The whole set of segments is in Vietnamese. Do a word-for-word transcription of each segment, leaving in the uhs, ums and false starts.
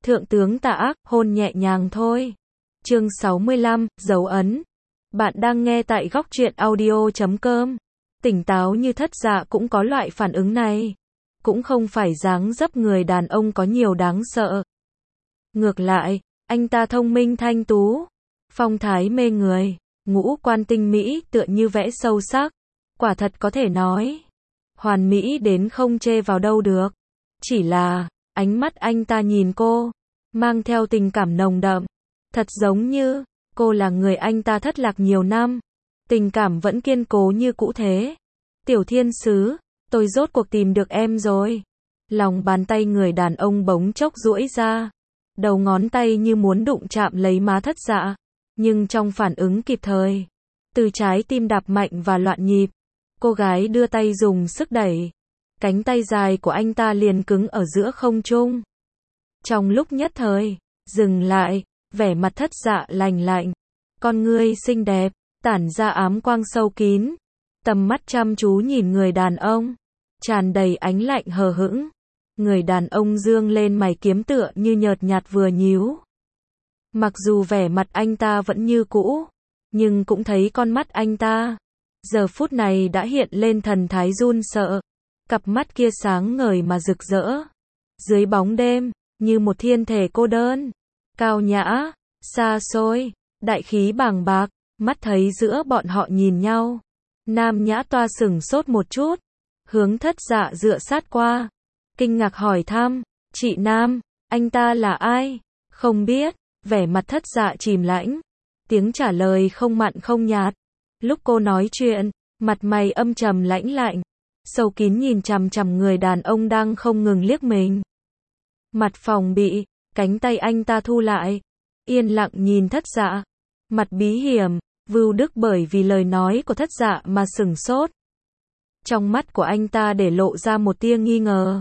Thượng tướng tà ác, hôn nhẹ nhàng thôi. Chương sáu mươi lăm, dấu ấn. Bạn đang nghe tại góc truyện audio chấm com. Tỉnh táo như Thất Dạ cũng có loại phản ứng này. Cũng không phải dáng dấp người đàn ông có nhiều đáng sợ. Ngược lại, anh ta thông minh thanh tú, phong thái mê người, ngũ quan tinh mỹ tựa như vẽ sâu sắc. Quả thật có thể nói, hoàn mỹ đến không chê vào đâu được. Chỉ là, ánh mắt anh ta nhìn cô, mang theo tình cảm nồng đậm. Thật giống như, cô là người anh ta thất lạc nhiều năm. Tình cảm vẫn kiên cố như cũ thế. Tiểu thiên sứ, tôi rốt cuộc tìm được em rồi. Lòng bàn tay người đàn ông bỗng chốc duỗi ra. Đầu ngón tay như muốn đụng chạm lấy má Thất Dạ. Nhưng trong phản ứng kịp thời, từ trái tim đập mạnh và loạn nhịp, cô gái đưa tay dùng sức đẩy. Cánh tay dài của anh ta liền cứng ở giữa không trung. Trong lúc nhất thời, dừng lại, vẻ mặt Thất Dạ lành lạnh. Con ngươi xinh đẹp, tản ra ám quang sâu kín. Tầm mắt chăm chú nhìn người đàn ông, tràn đầy ánh lạnh hờ hững. Người đàn ông dương lên mày kiếm tựa như nhợt nhạt vừa nhíu. Mặc dù vẻ mặt anh ta vẫn như cũ, nhưng cũng thấy con mắt anh ta giờ phút này đã hiện lên thần thái run sợ. Cặp mắt kia sáng ngời mà rực rỡ. Dưới bóng đêm, như một thiên thể cô đơn, cao nhã, xa xôi, đại khí bàng bạc. Mắt thấy giữa bọn họ nhìn nhau, Nam Nhã Toa sửng sốt một chút, hướng Thất Dạ dựa sát qua, kinh ngạc hỏi thăm, chị Nam, anh ta là ai? Không biết, vẻ mặt Thất Dạ chìm lãnh, tiếng trả lời không mặn không nhạt. Lúc cô nói chuyện, mặt mày âm trầm lãnh lạnh, sâu kín nhìn chằm chằm người đàn ông đang không ngừng liếc mình. Mặt phòng bị, cánh tay anh ta thu lại, yên lặng nhìn Thất Dạ, mặt bí hiểm. Vưu Đức bởi vì lời nói của Thất Dạ mà sửng sốt. Trong mắt của anh ta để lộ ra một tia nghi ngờ.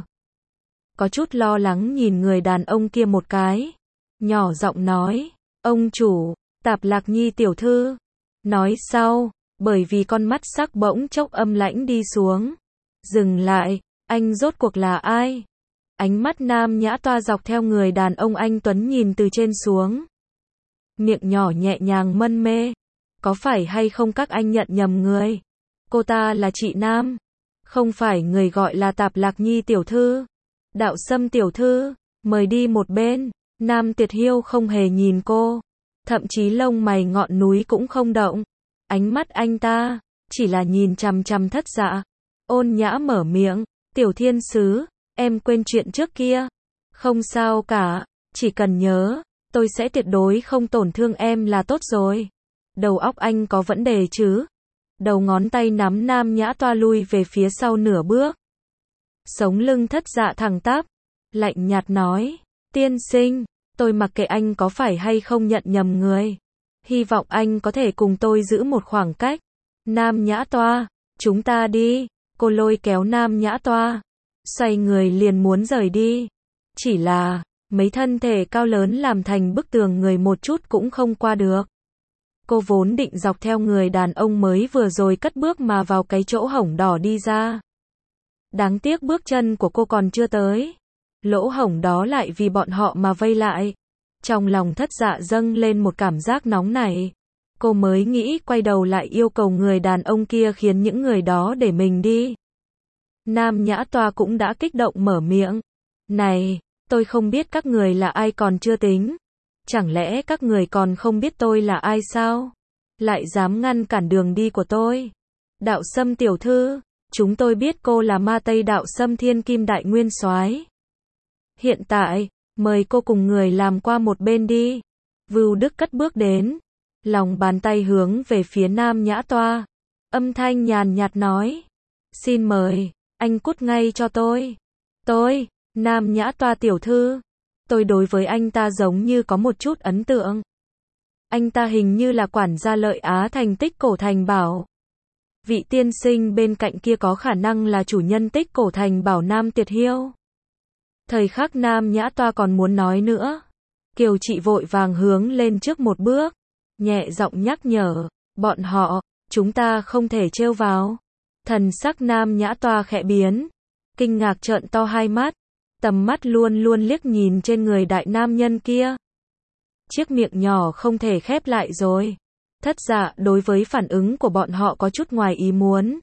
Có chút lo lắng nhìn người đàn ông kia một cái. Nhỏ giọng nói, ông chủ, Tạp Lạc Nhi tiểu thư. Nói sau, bởi vì con mắt sắc bỗng chốc âm lãnh đi xuống. Dừng lại, anh rốt cuộc là ai? Ánh mắt Nam Nhã Toa dọc theo người đàn ông anh tuấn nhìn từ trên xuống. Miệng nhỏ nhẹ nhàng mân mê. Có phải hay không các anh nhận nhầm người? Cô ta là chị Nam, không phải người gọi là Tạp Lạc Nhi tiểu thư. Đạo Sâm tiểu thư, mời đi một bên. Nam Tiệt Hiêu không hề nhìn cô, thậm chí lông mày ngọn núi cũng không động. Ánh mắt anh ta chỉ là nhìn chằm chằm Thất Dạ, ôn nhã mở miệng, "Tiểu thiên sứ, em quên chuyện trước kia." "Không sao cả, chỉ cần nhớ, tôi sẽ tuyệt đối không tổn thương em là tốt rồi." Đầu óc anh có vấn đề chứ? Đầu ngón tay nắm Nam Nhã Toa lui về phía sau nửa bước. Sống lưng Thất Dạ thẳng tắp, lạnh nhạt nói, "Tiên sinh, tôi mặc kệ anh có phải hay không nhận nhầm người. Hy vọng anh có thể cùng tôi giữ một khoảng cách." "Nam Nhã Toa, chúng ta đi." Cô lôi kéo Nam Nhã Toa, xoay người liền muốn rời đi. Chỉ là, mấy thân thể cao lớn làm thành bức tường người một chút cũng không qua được. Cô vốn định dọc theo người đàn ông mới vừa rồi cất bước mà vào cái chỗ hổng đỏ đi ra. Đáng tiếc bước chân của cô còn chưa tới. Lỗ hổng đó lại vì bọn họ mà vây lại. Trong lòng Thất Dạ dâng lên một cảm giác nóng nảy. Cô mới nghĩ quay đầu lại yêu cầu người đàn ông kia khiến những người đó để mình đi. Nam Nhã Toa cũng đã kích động mở miệng. "Này, tôi không biết các người là ai còn chưa tính. Chẳng lẽ các người còn không biết tôi là ai sao? Lại dám ngăn cản đường đi của tôi?" "Đạo Sâm tiểu thư, chúng tôi biết cô là Ma Tây Đạo Sâm Thiên Kim Đại Nguyên Soái. Hiện tại, mời cô cùng người làm qua một bên đi." Vưu Đức cất bước đến, lòng bàn tay hướng về phía Nam Nhã Toa, âm thanh nhàn nhạt nói, "Xin mời, anh cút ngay cho tôi." "Tôi, Nam Nhã Toa tiểu thư, tôi đối với anh ta giống như có một chút ấn tượng. Anh ta hình như là quản gia Lợi Á thành Tích Cổ Thành Bảo. Vị tiên sinh bên cạnh kia có khả năng là chủ nhân Tích Cổ Thành Bảo Nam Tiệt Hiêu." Thời khắc Nam Nhã Toa còn muốn nói nữa, Kiều Trị vội vàng hướng lên trước một bước, nhẹ giọng nhắc nhở, "Bọn họ, chúng ta không thể trêu vào." Thần sắc Nam Nhã Toa khẽ biến, kinh ngạc trợn to hai mắt. tầm mắt luôn luôn liếc nhìn trên người đại nam nhân kia. Chiếc miệng nhỏ không thể khép lại rồi. Thất Dạ đối với phản ứng của bọn họ có chút ngoài ý muốn.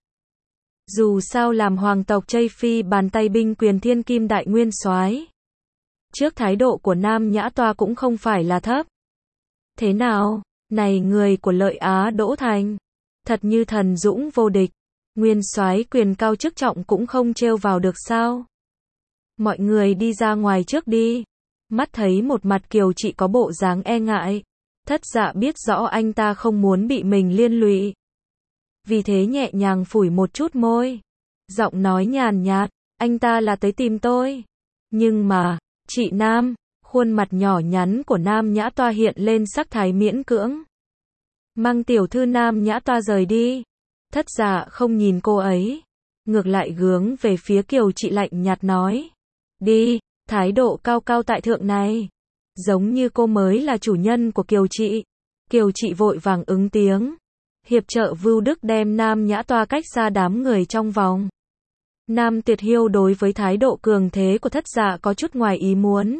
Dù sao làm hoàng tộc Tây Phi bàn tay binh quyền thiên kim đại nguyên soái, trước thái độ của Nam Nhã Toa cũng không phải là thấp. Thế nào, này người của Lợi Á Đỗ Thành, thật như thần dũng vô địch, nguyên soái quyền cao chức trọng cũng không trêu vào được sao? Mọi người đi ra ngoài trước đi. Mắt thấy một mặt Kiều Trị có bộ dáng e ngại, Thất Dạ biết rõ anh ta không muốn bị mình liên lụy. Vì thế nhẹ nhàng phủi một chút môi. Giọng nói nhàn nhạt, anh ta là tới tìm tôi. Nhưng mà, chị Nam, khuôn mặt nhỏ nhắn của Nam Nhã Toa hiện lên sắc thái miễn cưỡng. Mang tiểu thư Nam Nhã Toa rời đi. Thất Dạ không nhìn cô ấy, ngược lại hướng về phía Kiều Trị lạnh nhạt nói. Đi, thái độ cao cao tại thượng này. Giống như cô mới là chủ nhân của Kiều Trị. Kiều Trị vội vàng ứng tiếng. Hiệp trợ Vưu Đức đem Nam Nhã Toa cách xa đám người trong vòng. Nam Tuyệt Hiêu đối với thái độ cường thế của Thất Dạ có chút ngoài ý muốn.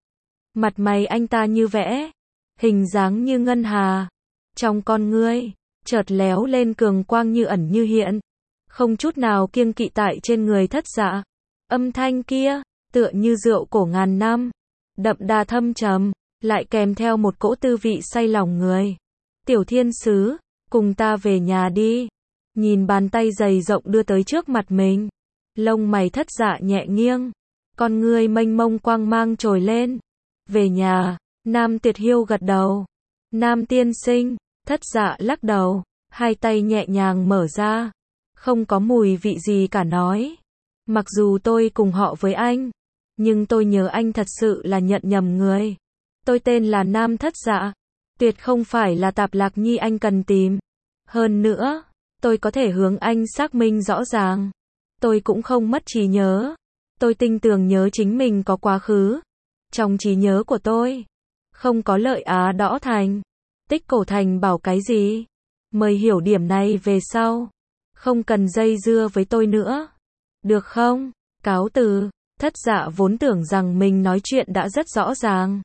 Mặt mày anh ta như vẽ, hình dáng như ngân hà. Trong con ngươi, chợt léo lên cường quang như ẩn như hiện. Không chút nào kiêng kỵ tại trên người Thất Dạ. Âm thanh kia, tựa như rượu cổ ngàn năm. Đậm đà thâm trầm, lại kèm theo một cỗ tư vị say lòng người. Tiểu thiên sứ, cùng ta về nhà đi. Nhìn bàn tay dày rộng đưa tới trước mặt mình. Lông mày Thất Dạ nhẹ nghiêng. Con ngươi mênh mông quang mang trồi lên. Về nhà, Nam Tuyệt Hiêu gật đầu. Nam tiên sinh, Thất Dạ lắc đầu. Hai tay nhẹ nhàng mở ra. Không có mùi vị gì cả nói. Mặc dù tôi cùng họ với anh, nhưng tôi nhớ anh thật sự là nhận nhầm người. Tôi tên là Nam Thất Dạ. Tuyệt không phải là Tạp Lạc Nhi anh cần tìm. Hơn nữa, tôi có thể hướng anh xác minh rõ ràng. Tôi cũng không mất trí nhớ. Tôi tinh tường nhớ chính mình có quá khứ. Trong trí nhớ của tôi, không có Lợi Á Đỗ Thành. Tích Cổ Thành bảo cái gì? Mời hiểu điểm này về sau. Không cần dây dưa với tôi nữa. Được không? Cáo từ. Thất Dạ vốn tưởng rằng mình nói chuyện đã rất rõ ràng.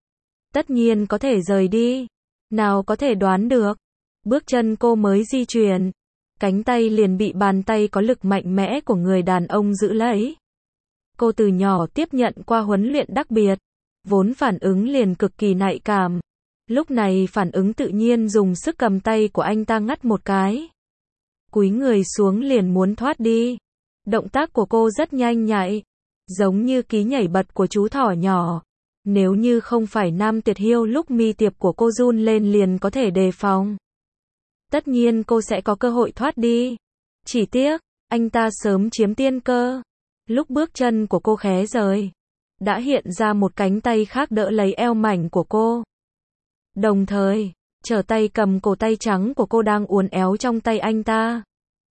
Tất nhiên có thể rời đi. Nào có thể đoán được. Bước chân cô mới di chuyển, cánh tay liền bị bàn tay có lực mạnh mẽ của người đàn ông giữ lấy. Cô từ nhỏ tiếp nhận qua huấn luyện đặc biệt, vốn phản ứng liền cực kỳ nhạy cảm. Lúc này phản ứng tự nhiên dùng sức cầm tay của anh ta ngắt một cái. Cúi người xuống liền muốn thoát đi. Động tác của cô rất nhanh nhạy, giống như ký nhảy bật của chú thỏ nhỏ. Nếu như không phải Nam Tuyệt Hiêu lúc mi tiệp của cô run lên liền có thể đề phòng. Tất nhiên cô sẽ có cơ hội thoát đi. Chỉ tiếc, anh ta sớm chiếm tiên cơ. Lúc bước chân của cô khé rời, đã hiện ra một cánh tay khác đỡ lấy eo mảnh của cô. Đồng thời, trở tay cầm cổ tay trắng của cô đang uốn éo trong tay anh ta.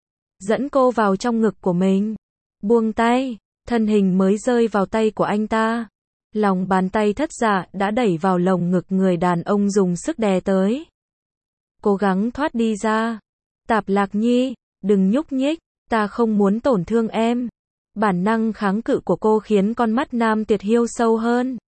Dẫn cô vào trong ngực của mình. Buông tay, thân hình mới rơi vào tay của anh ta. Lòng bàn tay Thất Dạ đã đẩy vào lồng ngực người đàn ông dùng sức đè tới. Cố gắng thoát đi ra. Tạp Lạc Nhi, đừng nhúc nhích, ta không muốn tổn thương em. Bản năng kháng cự của cô khiến con mắt Nam Tuyệt Hiêu sâu hơn.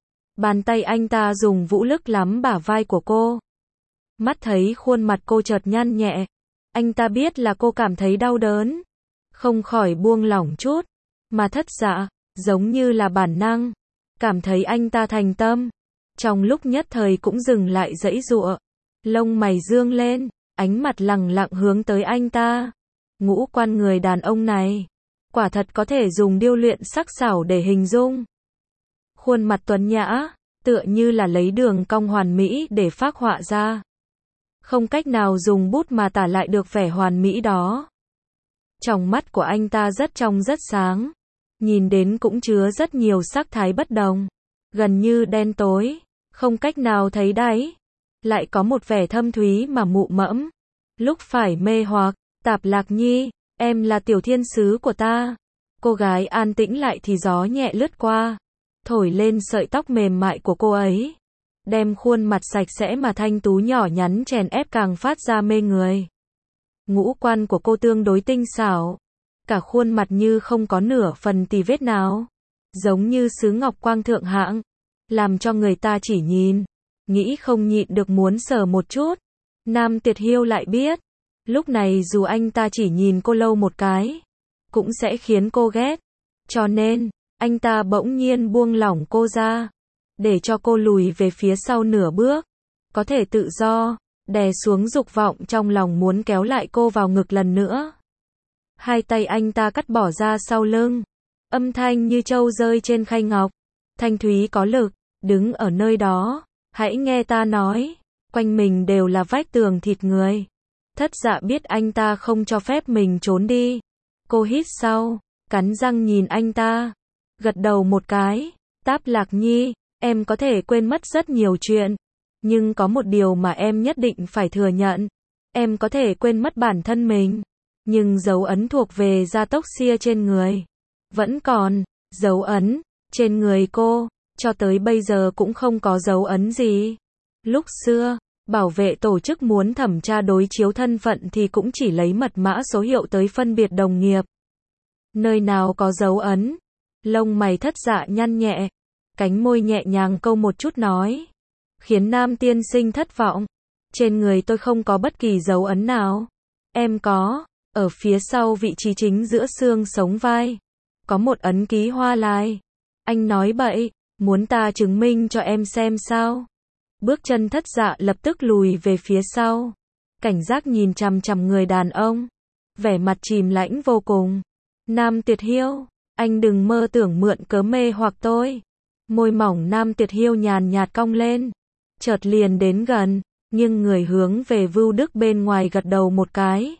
Bàn tay anh ta dùng vũ lực lắm bả vai của cô. Mắt thấy khuôn mặt cô chợt nhăn nhẹ. Anh ta biết là cô cảm thấy đau đớn. Không khỏi buông lỏng chút. Mà Thất Dạ, giống như là bản năng, cảm thấy anh ta thành tâm. Trong lúc nhất thời cũng dừng lại giãy giụa. Lông mày dương lên, ánh mặt lẳng lặng hướng tới anh ta. Ngũ quan người đàn ông này, quả thật có thể dùng điêu luyện sắc sảo để hình dung. Khuôn mặt tuấn nhã, tựa như là lấy đường cong hoàn mỹ để phác họa ra. Không cách nào dùng bút mà tả lại được vẻ hoàn mỹ đó. Trong mắt của anh ta rất trong rất sáng. Nhìn đến cũng chứa rất nhiều sắc thái bất đồng. Gần như đen tối, không cách nào thấy đáy. Lại có một vẻ thâm thúy mà mụ mẫm. Lúc phải mê hoặc, Tạp Lạc Nhi, em là tiểu thiên sứ của ta. Cô gái an tĩnh lại thì gió nhẹ lướt qua, thổi lên sợi tóc mềm mại của cô ấy. Đem khuôn mặt sạch sẽ mà thanh tú nhỏ nhắn chèn ép càng phát ra mê người. Ngũ quan của cô tương đối tinh xảo. Cả khuôn mặt như không có nửa phần tì vết nào. giống như sứ ngọc quang thượng hạng, làm cho người ta chỉ nhìn, nghĩ không nhịn được muốn sờ một chút. Nam Tiệt Hiêu lại biết, lúc này dù anh ta chỉ nhìn cô lâu một cái, cũng sẽ khiến cô ghét. Cho nên, anh ta bỗng nhiên buông lỏng cô ra, để cho cô lùi về phía sau nửa bước, có thể tự do, đè xuống dục vọng trong lòng muốn kéo lại cô vào ngực lần nữa. Hai tay anh ta cắt bỏ ra sau lưng, âm thanh như trâu rơi trên khay ngọc, thanh thúy có lực, đứng ở nơi đó, hãy nghe ta nói, quanh mình đều là vách tường thịt người. Thất Dạ biết anh ta không cho phép mình trốn đi. Cô hít sâu, cắn răng nhìn anh ta, gật đầu một cái, Táp Lạc Nhi, em có thể quên mất rất nhiều chuyện, nhưng có một điều mà em nhất định phải thừa nhận, em có thể quên mất bản thân mình, nhưng dấu ấn thuộc về gia tốc xia trên người vẫn còn. Dấu ấn trên người cô, cho tới bây giờ cũng không có dấu ấn gì. Lúc xưa, bảo vệ tổ chức muốn thẩm tra đối chiếu thân phận thì cũng chỉ lấy mật mã số hiệu tới phân biệt đồng nghiệp. Nơi nào có dấu ấn? Lông mày Thất Dạ nhăn nhẹ, cánh môi nhẹ nhàng câu một chút nói, khiến Nam tiên sinh thất vọng. Trên người tôi không có bất kỳ dấu ấn nào. Em có, ở phía sau vị trí chính giữa xương sống vai, có một ấn ký hoa lai. Anh nói bậy, muốn ta chứng minh cho em xem sao? Bước chân Thất Dạ lập tức lùi về phía sau, cảnh giác nhìn chằm chằm người đàn ông, vẻ mặt chìm lãnh vô cùng. Nam Tiệt Hiêu, anh đừng mơ tưởng mượn cớ mê hoặc tôi. Môi mỏng Nam Tiệt Hiêu nhàn nhạt cong lên, chợt liền đến gần, nhưng người hướng về Vưu Đức bên ngoài gật đầu một cái.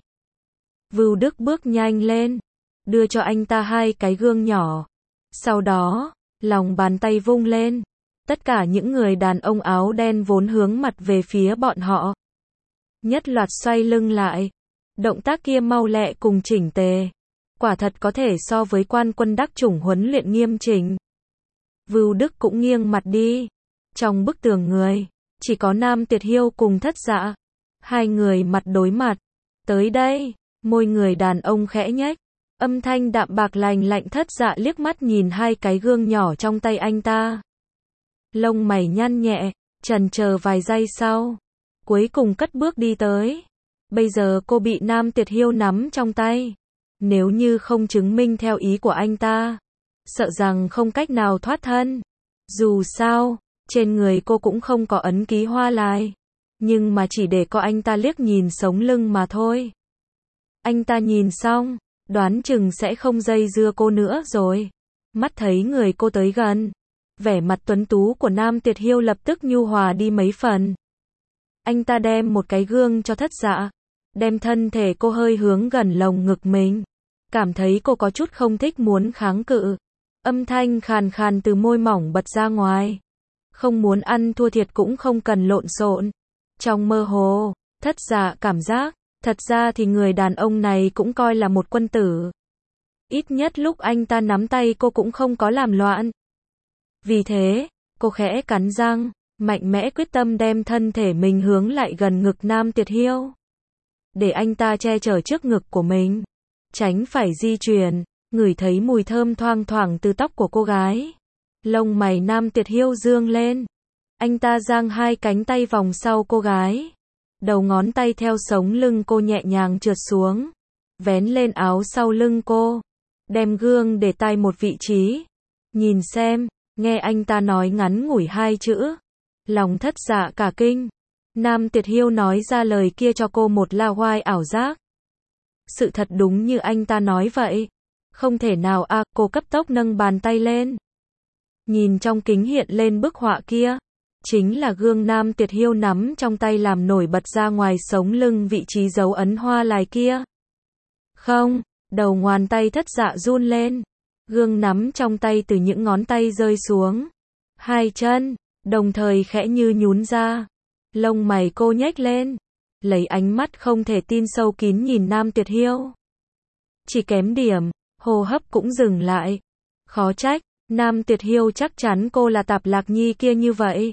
Vưu Đức bước nhanh lên, đưa cho anh ta hai cái gương nhỏ. Sau đó, lòng bàn tay vung lên, tất cả những người đàn ông áo đen vốn hướng mặt về phía bọn họ, nhất loạt xoay lưng lại. Động tác kia mau lẹ cùng chỉnh tề, quả thật có thể so với quan quân đắc chủng huấn luyện nghiêm chỉnh. Vưu Đức cũng nghiêng mặt đi. Trong bức tường người, chỉ có Nam Tiệt Hiêu cùng Thất Dạ. Hai người mặt đối mặt. Tới đây, môi người đàn ông khẽ nhếch, âm thanh đạm bạc lành lạnh. Thất Dạ liếc mắt nhìn hai cái gương nhỏ trong tay anh ta. Lông mày nhăn nhẹ, chần chờ vài giây sau, cuối cùng cất bước đi tới. Bây giờ cô bị Nam Tiệt Hiêu nắm trong tay. Nếu như không chứng minh theo ý của anh ta, sợ rằng không cách nào thoát thân. Dù sao, trên người cô cũng không có ấn ký hoa lai, nhưng mà chỉ để có anh ta liếc nhìn sống lưng mà thôi. Anh ta nhìn xong, đoán chừng sẽ không dây dưa cô nữa rồi. Mắt thấy người cô tới gần, vẻ mặt tuấn tú của Nam Tiệt Hiêu lập tức nhu hòa đi mấy phần. Anh ta đem một cái gương cho Thất Dạ, đem thân thể cô hơi hướng gần lồng ngực mình. Cảm thấy cô có chút không thích muốn kháng cự. Âm thanh khàn khàn từ môi mỏng bật ra ngoài. Không muốn ăn thua thiệt cũng không cần lộn xộn. Trong mơ hồ, Thất Dạ cảm giác, thật ra thì người đàn ông này cũng coi là một quân tử. Ít nhất lúc anh ta nắm tay cô cũng không có làm loạn. Vì thế, cô khẽ cắn răng, mạnh mẽ quyết tâm đem thân thể mình hướng lại gần ngực Nam Tiệt Hiêu, để anh ta che chở trước ngực của mình, tránh phải di chuyển. Ngửi thấy mùi thơm thoang thoảng từ tóc của cô gái, lông mày Nam Tiệt Hiêu dương lên. Anh ta giang hai cánh tay vòng sau cô gái, đầu ngón tay theo sống lưng cô nhẹ nhàng trượt xuống, vén lên áo sau lưng cô, đem gương để tay một vị trí. Nhìn xem, nghe anh ta nói ngắn ngủi hai chữ, lòng Thất Dạ cả kinh. Nam Tiệt Hiêu nói ra lời kia cho cô một la hoai ảo giác. Sự thật đúng như anh ta nói vậy. Không thể nào à, cô cấp tốc nâng bàn tay lên. Nhìn trong kính hiện lên bức họa kia, chính là gương Nam Tiệt Hiêu nắm trong tay làm nổi bật ra ngoài sống lưng vị trí dấu ấn hoa lai kia. Không, đầu ngón tay Thất Dạ run lên. Gương nắm trong tay từ những ngón tay rơi xuống. Hai chân, đồng thời khẽ như nhún ra. Lông mày cô nhếch lên, lấy ánh mắt không thể tin sâu kín nhìn Nam Tiệt Hiêu. Chỉ kém điểm, hô hấp cũng dừng lại. Khó trách, Nam Tiệt Hiêu chắc chắn cô là Tạp Lạc Nhi kia như vậy.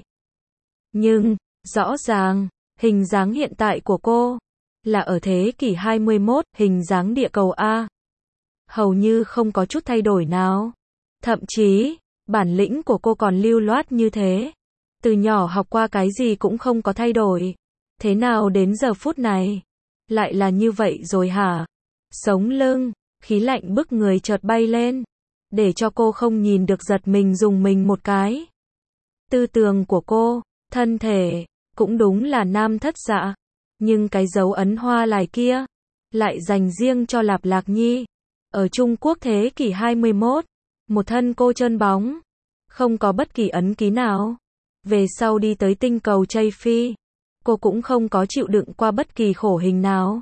Nhưng, rõ ràng, hình dáng hiện tại của cô, là ở thế kỷ hai mươi mốt, hình dáng địa cầu A. Hầu như không có chút thay đổi nào. Thậm chí, bản lĩnh của cô còn lưu loát như thế. Từ nhỏ học qua cái gì cũng không có thay đổi. Thế nào đến giờ phút này? Lại là như vậy rồi hả? Sống lưng, khí lạnh bức người chợt bay lên. Để cho cô không nhìn được giật mình dùng mình một cái. Tư tưởng của cô, thân thể, cũng đúng là nam thất dạ. Nhưng cái dấu ấn hoa lài kia, lại dành riêng cho Lạp Lạc Nhi. Ở Trung Quốc thế kỷ hai mươi mốt, một thân cô trơn bóng, không có bất kỳ ấn ký nào. Về sau đi tới tinh cầu Tây Phi, cô cũng không có chịu đựng qua bất kỳ khổ hình nào.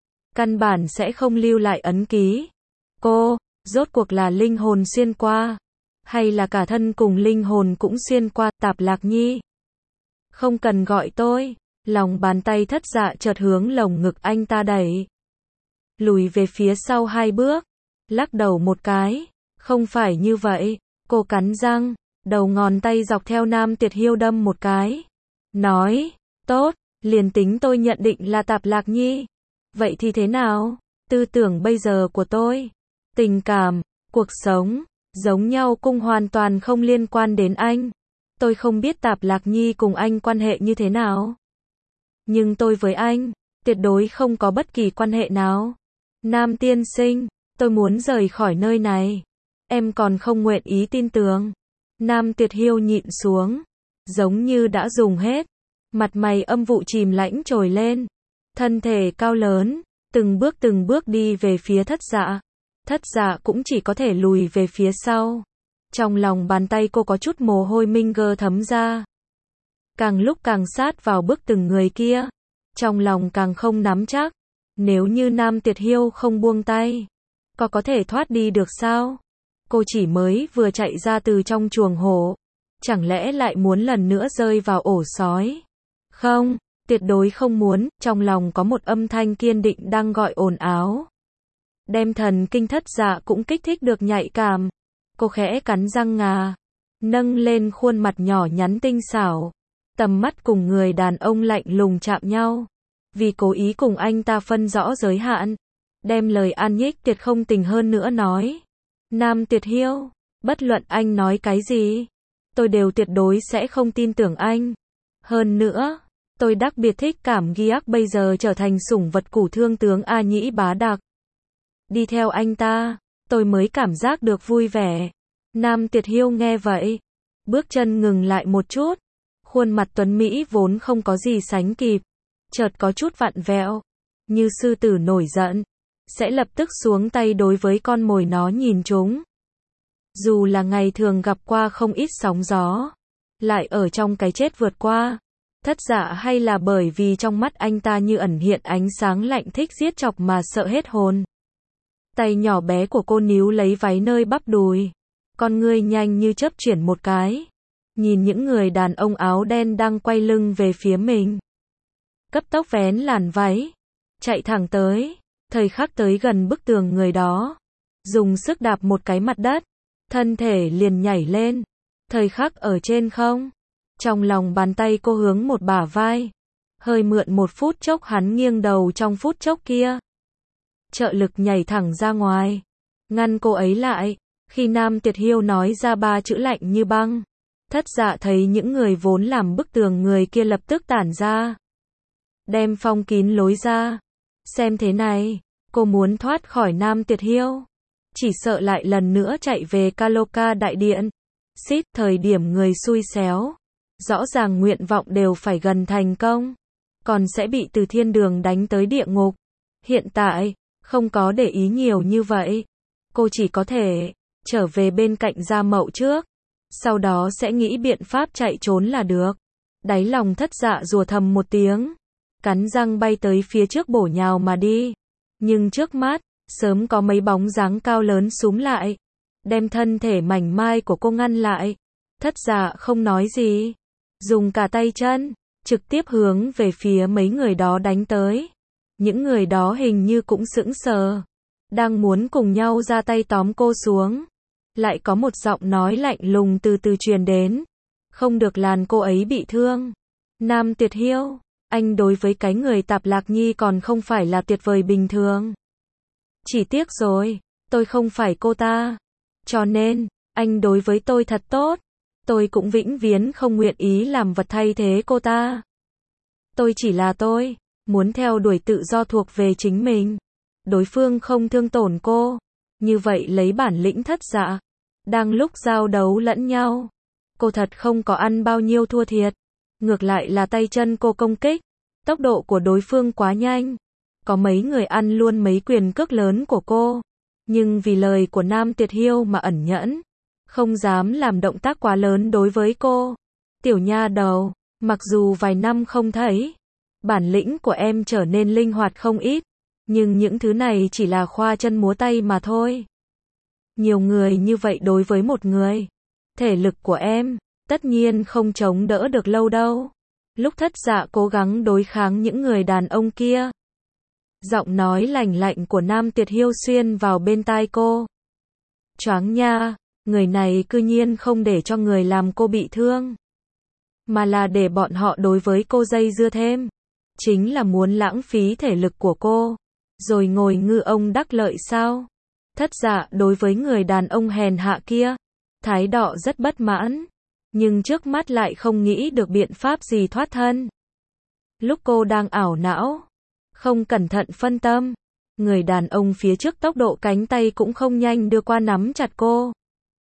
Căn bản sẽ không lưu lại ấn ký. Cô, rốt cuộc là linh hồn xuyên qua, hay là cả thân cùng linh hồn cũng xuyên qua, Tạp Lạc Nhi? Không cần gọi tôi. Lòng bàn tay thất dạ chợt hướng lồng ngực anh ta đẩy. Lùi về phía sau hai bước, lắc đầu một cái. Không phải như vậy. Cô cắn răng, đầu ngón tay dọc theo Nam Tiệt Hiêu đâm một cái. Nói, tốt, liền tính tôi nhận định là Tạp Lạc Nhi. Vậy thì thế nào? Tư tưởng bây giờ của tôi, tình cảm, cuộc sống, giống nhau cũng hoàn toàn không liên quan đến anh. Tôi không biết Tạp Lạc Nhi cùng anh quan hệ như thế nào. Nhưng tôi với anh, tuyệt đối không có bất kỳ quan hệ nào. Nam tiên sinh, tôi muốn rời khỏi nơi này. Em còn không nguyện ý tin tưởng. Nam Tiệt Hiêu nhịn xuống, giống như đã dùng hết. Mặt mày âm vụ chìm lãnh trồi lên. Thân thể cao lớn, từng bước từng bước đi về phía thất dạ. Thất dạ cũng chỉ có thể lùi về phía sau. Trong lòng bàn tay cô có chút mồ hôi minh gơ thấm ra. Càng lúc càng sát vào bức từng người kia. Trong lòng càng không nắm chắc. Nếu như Nam Tiệt Hiêu không buông tay, có có thể thoát đi được sao? Cô chỉ mới vừa chạy ra từ trong chuồng hổ. Chẳng lẽ lại muốn lần nữa rơi vào ổ sói? Không, tuyệt đối không muốn. Trong lòng có một âm thanh kiên định đang gọi ồn áo. Đem thần kinh thất dạ cũng kích thích được nhạy cảm. Cô khẽ cắn răng ngà, nâng lên khuôn mặt nhỏ nhắn tinh xảo. Tầm mắt cùng người đàn ông lạnh lùng chạm nhau. Vì cố ý cùng anh ta phân rõ giới hạn, đem lời an nhích tuyệt không tình hơn nữa nói. Nam Tiệt Hiêu, bất luận anh nói cái gì, tôi đều tuyệt đối sẽ không tin tưởng anh. Hơn nữa, tôi đặc biệt thích cảm giác bây giờ trở thành sủng vật của thương tướng A Nhĩ Bá Đặc. Đi theo anh ta, tôi mới cảm giác được vui vẻ. Nam Tiệt Hiêu nghe vậy, bước chân ngừng lại một chút. Khuôn mặt tuấn Mỹ vốn không có gì sánh kịp, chợt có chút vặn vẹo, như sư tử nổi giận, sẽ lập tức xuống tay đối với con mồi nó nhìn chúng. Dù là ngày thường gặp qua không ít sóng gió, lại ở trong cái chết vượt qua, thất dạ hay là bởi vì trong mắt anh ta như ẩn hiện ánh sáng lạnh thích giết chọc mà sợ hết hồn. Tay nhỏ bé của cô níu lấy váy nơi bắp đùi, con ngươi nhanh như chớp chuyển một cái, nhìn những người đàn ông áo đen đang quay lưng về phía mình. Cấp tốc vén làn váy, chạy thẳng tới, thời khắc tới gần bức tường người đó, dùng sức đạp một cái mặt đất, thân thể liền nhảy lên, thời khắc ở trên không. Trong lòng bàn tay cô hướng một bả vai, hơi mượn một phút chốc hắn nghiêng đầu trong phút chốc kia. Trợ lực nhảy thẳng ra ngoài, ngăn cô ấy lại. Khi Nam Tiệt Hiêu nói ra ba chữ lạnh như băng, thất dạ thấy những người vốn làm bức tường người kia lập tức tản ra, đem phong kín lối ra. Xem thế này, cô muốn thoát khỏi Nam Tiệt Hiêu, chỉ sợ lại lần nữa chạy về Kaloka đại điện. Xít, thời điểm người xui xéo, rõ ràng nguyện vọng đều phải gần thành công, còn sẽ bị từ thiên đường đánh tới địa ngục. Hiện tại, không có để ý nhiều như vậy, cô chỉ có thể trở về bên cạnh Gia Mậu trước, sau đó sẽ nghĩ biện pháp chạy trốn là được. Đáy lòng thất dạ rùa thầm một tiếng, cắn răng bay tới phía trước bổ nhào mà đi. Nhưng trước mắt, sớm có mấy bóng dáng cao lớn súm lại, đem thân thể mảnh mai của cô ngăn lại. Thất dạ không nói gì, dùng cả tay chân, trực tiếp hướng về phía mấy người đó đánh tới. Những người đó hình như cũng sững sờ, đang muốn cùng nhau ra tay tóm cô xuống. Lại có một giọng nói lạnh lùng từ từ truyền đến, không được làm cô ấy bị thương. Nam Tiệt Hiêu, anh đối với cái người Tạp Lạc Nhi còn không phải là tuyệt vời bình thường. Chỉ tiếc rồi, tôi không phải cô ta. Cho nên, Anh đối với tôi thật tốt. Tôi cũng vĩnh viễn không nguyện ý làm vật thay thế cô ta. Tôi chỉ là tôi, muốn theo đuổi tự do thuộc về chính mình. Đối phương không thương tổn cô. Như vậy lấy bản lĩnh thất dạ. Đang lúc giao đấu lẫn nhau. Cô thật không có ăn bao nhiêu thua thiệt. Ngược lại là tay chân cô công kích. Tốc độ của đối phương quá nhanh. Có mấy người ăn luôn mấy quyền cước lớn của cô. Nhưng vì lời của Nam Tuyệt Hiêu mà ẩn nhẫn. Không dám làm động tác quá lớn đối với cô. Tiểu nha đầu, mặc dù vài năm không thấy, bản lĩnh của em trở nên linh hoạt không ít. Nhưng những thứ này chỉ là khoa chân múa tay mà thôi. Nhiều người như vậy đối với một người. Thể lực của em, tất nhiên không chống đỡ được lâu đâu. Lúc thất dạ cố gắng đối kháng những người đàn ông kia. Giọng nói lành lạnh của Nam Tuyệt Hiêu xuyên vào bên tai cô. Choáng nha, người này cư nhiên không để cho người làm cô bị thương. Mà là để bọn họ đối với cô dây dưa thêm. Chính là muốn lãng phí thể lực của cô. Rồi ngồi ngư ông đắc lợi sao? Thất dạ đối với người đàn ông hèn hạ kia. Thái độ rất bất mãn. Nhưng trước mắt lại không nghĩ được biện pháp gì thoát thân. Lúc cô đang ảo não. Không cẩn thận phân tâm. Người đàn ông phía trước tốc độ cánh tay cũng không nhanh đưa qua nắm chặt cô.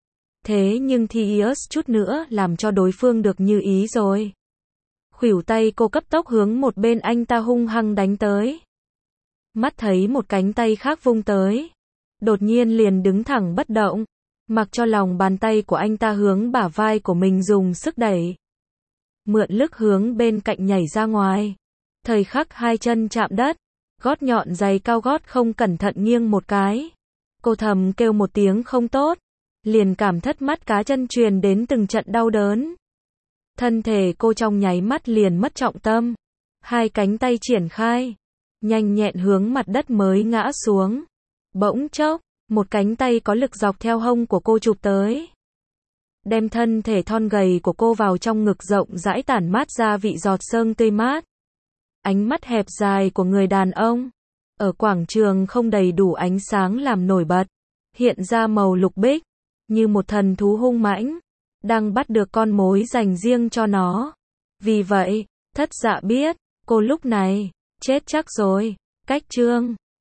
Thế nhưng Thius chút nữa làm cho đối phương được như ý rồi. Khuỷu tay cô cấp tốc hướng một bên anh ta hung hăng đánh tới. Mắt thấy một cánh tay khác vung tới. Đột nhiên liền đứng thẳng bất động. Mặc cho lòng bàn tay của anh ta hướng bả vai của mình dùng sức đẩy. Mượn lực hướng bên cạnh nhảy ra ngoài. Thời khắc hai chân chạm đất. Gót nhọn giày cao gót không cẩn thận nghiêng một cái. Cô thầm kêu một tiếng không tốt. Liền cảm thất mắt cá chân truyền đến từng trận đau đớn. Thân thể cô trong nháy mắt liền mất trọng tâm. Hai cánh tay triển khai. Nhanh nhẹn hướng mặt đất mới ngã xuống. Bỗng chốc, một cánh tay có lực dọc theo hông của cô chụp tới. Đem thân thể thon gầy của cô vào trong ngực rộng rãi tản mát ra vị giọt sương tươi mát. Ánh mắt hẹp dài của người đàn ông. Ở quảng trường không đầy đủ ánh sáng làm nổi bật. Hiện ra màu lục bích. Như một thần thú hung mãnh. Đang bắt được con mối dành riêng cho nó. Vì vậy, thất dạ biết, cô lúc này, chết chắc rồi. Cách chương